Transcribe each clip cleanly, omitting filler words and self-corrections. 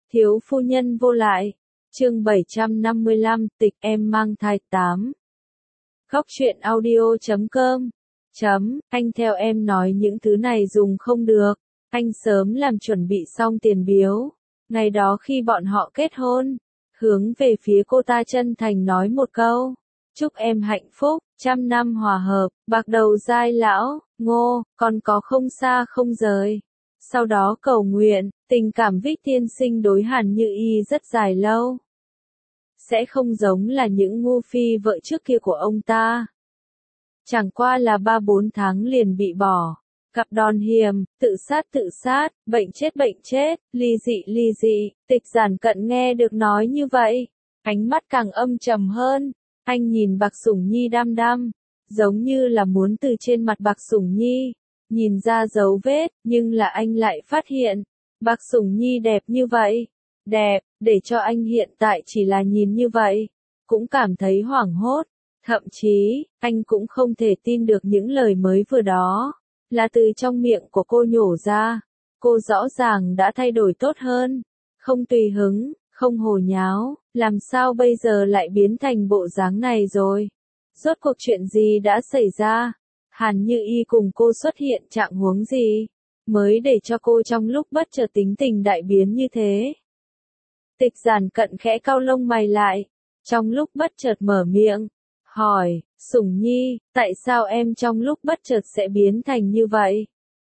Thiếu phu nhân vô lại. Chương 755, tịch em mang thai 8. Khóc chuyện audio.com. Anh theo em nói những thứ này dùng không được. Anh sớm làm chuẩn bị xong tiền biếu. Ngày đó khi bọn họ kết hôn, hướng về phía cô ta chân thành nói một câu. Chúc em hạnh phúc, 100 năm hòa hợp, bạc đầu giai lão, ngô, còn có không xa không rời. Sau đó cầu nguyện, tình cảm Vích tiên sinh đối Hàn Như Y rất dài lâu. Sẽ không giống là những ngu phi vợ trước kia của ông ta. Chẳng qua là 3-4 tháng liền bị bỏ. Cặp đòn hiểm, tự sát, bệnh chết, ly dị, Tịch Giản Cận nghe được nói như vậy. Ánh mắt càng âm trầm hơn. Anh nhìn Bạc Sủng Nhi đăm đăm, giống như là muốn từ trên mặt Bạc Sủng Nhi nhìn ra dấu vết, nhưng là anh lại phát hiện, Bạc Sủng Nhi đẹp như vậy, đẹp, để cho anh hiện tại chỉ là nhìn như vậy, cũng cảm thấy hoảng hốt, thậm chí, anh cũng không thể tin được những lời mới vừa đó, là từ trong miệng của cô nhổ ra, cô rõ ràng đã thay đổi tốt hơn, không tùy hứng, không hồ nháo, làm sao bây giờ lại biến thành bộ dáng này rồi? Rốt cuộc chuyện gì đã xảy ra? Hàn Như Y cùng cô xuất hiện trạng huống gì? Mới để cho cô trong lúc bất chợt tính tình đại biến như thế. Tịch Giản Cận khẽ cau lông mày lại, trong lúc bất chợt mở miệng, hỏi, Sủng Nhi, tại sao em trong lúc bất chợt sẽ biến thành như vậy?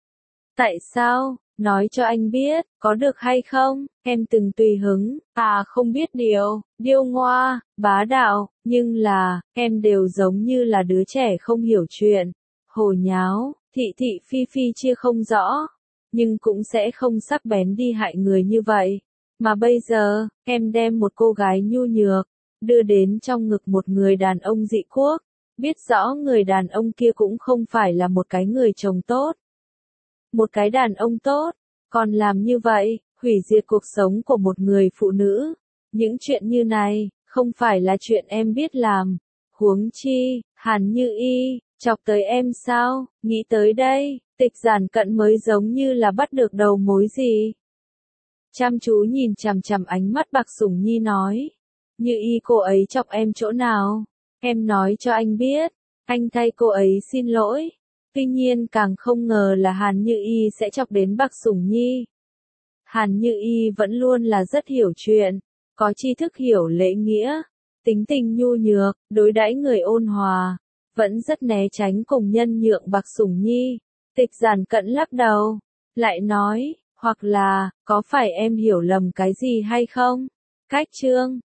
Tại sao? Nói cho anh biết, có được hay không? Em từng tùy hứng, không biết điều, điêu ngoa, bá đạo, nhưng là, em đều giống như là đứa trẻ không hiểu chuyện, hồ nháo, thị phi chia không rõ, nhưng cũng sẽ không sắc bén đi hại người như vậy. Mà bây giờ, em đem một cô gái nhu nhược, đưa đến trong ngực một người đàn ông dị quốc, biết rõ người đàn ông kia cũng không phải là một cái người chồng tốt. Một cái đàn ông tốt, còn làm như vậy, hủy diệt cuộc sống của một người phụ nữ. Những chuyện như này, không phải là chuyện em biết làm. Huống chi, Hàn Như Y, chọc tới em sao, nghĩ tới đây, Tịch Giản Cận mới giống như là bắt được đầu mối gì. Chăm chú nhìn chằm chằm ánh mắt Bạc Sủng Nhi nói. Như Y cô ấy chọc em chỗ nào? Em nói cho anh biết, anh thay cô ấy xin lỗi. Tuy nhiên càng không ngờ là Hàn Như Y sẽ chọc đến Bạc Sủng Nhi. Hàn Như Y vẫn luôn là rất hiểu chuyện, có tri thức hiểu lễ nghĩa, tính tình nhu nhược, đối đãi người ôn hòa, vẫn rất né tránh cùng nhân nhượng Bạc Sủng Nhi. Tịch Giản Cận lắc đầu, lại nói, hoặc là, có phải em hiểu lầm cái gì hay không? Cách chương